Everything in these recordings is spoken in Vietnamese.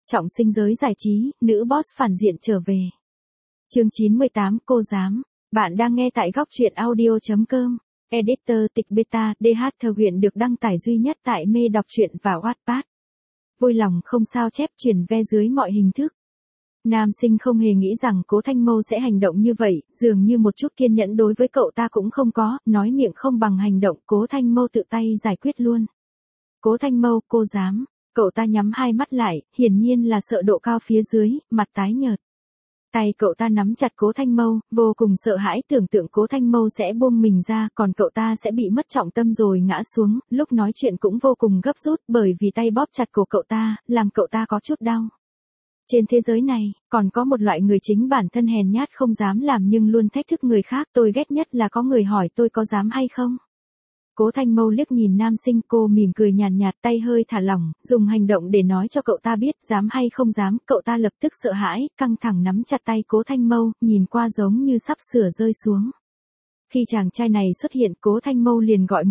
Trọng sinh giới giải trí, nữ boss phản diện trở về. Chương 98, cô dám. Bạn đang nghe tại góc truyện audio.com. Editor tịch beta, DH Thơ Huyền được đăng tải duy nhất tại Mê Đọc Truyện và Wattpad. Vui lòng không sao chép chuyển ve dưới mọi hình thức. Nam sinh không hề nghĩ rằng Cố Thanh Mâu sẽ hành động như vậy, dường như một chút kiên nhẫn đối với cậu ta cũng không có, nói miệng không bằng hành động, Cố Thanh Mâu tự tay giải quyết luôn. Cố Thanh Mâu, cô dám. Cậu ta nhắm hai mắt lại, hiển nhiên là sợ độ cao phía dưới, mặt tái nhợt. Tay cậu ta nắm chặt Cố Thanh Mâu, vô cùng sợ hãi tưởng tượng Cố Thanh Mâu sẽ buông mình ra, còn cậu ta sẽ bị mất trọng tâm rồi ngã xuống, lúc nói chuyện cũng vô cùng gấp rút bởi vì tay bóp chặt cổ cậu ta, làm cậu ta có chút đau. Trên thế giới này, còn có một loại người chính bản thân hèn nhát không dám làm nhưng luôn thách thức người khác, tôi ghét nhất là có người hỏi tôi có dám hay không. Cố Thanh Mâu liếc nhìn nam sinh, cô mỉm cười nhàn nhạt, tay hơi thả lỏng, dùng hành động để nói cho cậu ta biết dám hay không dám, cậu ta lập tức sợ hãi, căng thẳng nắm chặt tay Cố Thanh Mâu, nhìn qua giống như sắp sửa rơi xuống. Khi chàng trai này xuất hiện, Cố Thanh Mâu liền gọi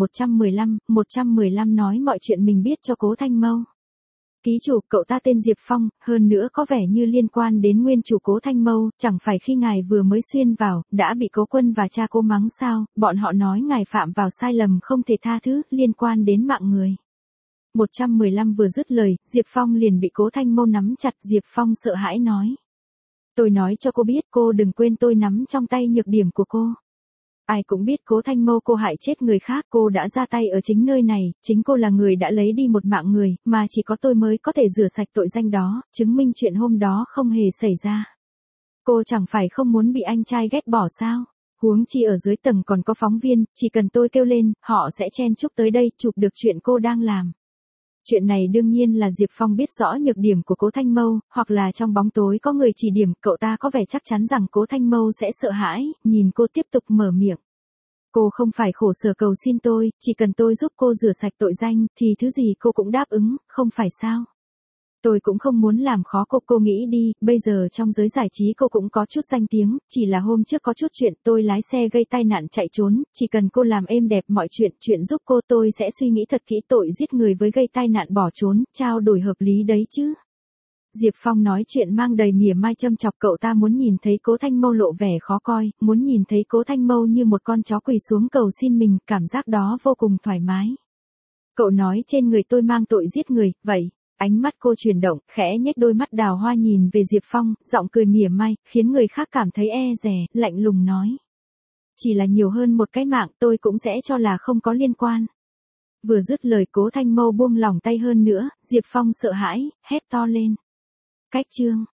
115 nói mọi chuyện mình biết cho Cố Thanh Mâu. Ký chủ, cậu ta tên Diệp Phong, hơn nữa có vẻ như liên quan đến nguyên chủ Cố Thanh Mâu, chẳng phải khi ngài vừa mới xuyên vào, đã bị Cố Quân và cha cô mắng sao, bọn họ nói ngài phạm vào sai lầm không thể tha thứ, liên quan đến mạng người. 115 vừa dứt lời, Diệp Phong liền bị Cố Thanh Mâu nắm chặt, Diệp Phong sợ hãi nói. Tôi nói cho cô biết, cô đừng quên tôi nắm trong tay nhược điểm của cô. Ai cũng biết Cố Thanh Mâu cô hại chết người khác, cô đã ra tay ở chính nơi này, chính cô là người đã lấy đi một mạng người, mà chỉ có tôi mới có thể rửa sạch tội danh đó, chứng minh chuyện hôm đó không hề xảy ra. Cô chẳng phải không muốn bị anh trai ghét bỏ sao? Huống chi ở dưới tầng còn có phóng viên, chỉ cần tôi kêu lên, họ sẽ chen chúc tới đây chụp được chuyện cô đang làm. Chuyện này đương nhiên là Diệp Phong biết rõ nhược điểm của Cố Thanh Mâu, hoặc là trong bóng tối có người chỉ điểm, cậu ta có vẻ chắc chắn rằng Cố Thanh Mâu sẽ sợ hãi, nhìn cô tiếp tục mở miệng. Cô không phải khổ sở cầu xin tôi, chỉ cần tôi giúp cô rửa sạch tội danh, thì thứ gì cô cũng đáp ứng, không phải sao? Tôi cũng không muốn làm khó cô nghĩ đi, bây giờ trong giới giải trí cô cũng có chút danh tiếng, chỉ là hôm trước có chút chuyện tôi lái xe gây tai nạn chạy trốn, chỉ cần cô làm êm đẹp mọi chuyện giúp cô tôi sẽ suy nghĩ thật kỹ tội giết người với gây tai nạn bỏ trốn, trao đổi hợp lý đấy chứ. Diệp Phong nói chuyện mang đầy mỉa mai châm chọc, cậu ta muốn nhìn thấy Cố Thanh Mâu lộ vẻ khó coi, muốn nhìn thấy Cố Thanh Mâu như một con chó quỳ xuống cầu xin mình, cảm giác đó vô cùng thoải mái. Cậu nói trên người tôi mang tội giết người, vậy? Ánh mắt cô chuyển động, khẽ nhếch đôi mắt đào hoa nhìn về Diệp Phong, giọng cười mỉa mai, khiến người khác cảm thấy e dè, lạnh lùng nói. Chỉ là nhiều hơn một cái mạng tôi cũng sẽ cho là không có liên quan. Vừa dứt lời Cố Thanh Mâu buông lỏng tay hơn nữa, Diệp Phong sợ hãi, hét to lên. Cách chương.